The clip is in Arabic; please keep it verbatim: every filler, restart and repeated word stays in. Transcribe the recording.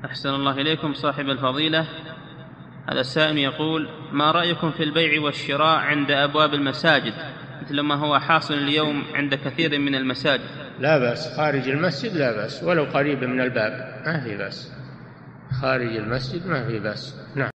أحسن الله إليكم صاحب الفضيلة. هذا السائل يقول: ما رأيكم في البيع والشراء عند أبواب المساجد مثل ما هو حاصل اليوم عند كثير من المساجد؟ لا بأس، خارج المسجد لا بأس، ولو قريب من الباب ما في بأس، خارج المسجد ما في بأس. نعم.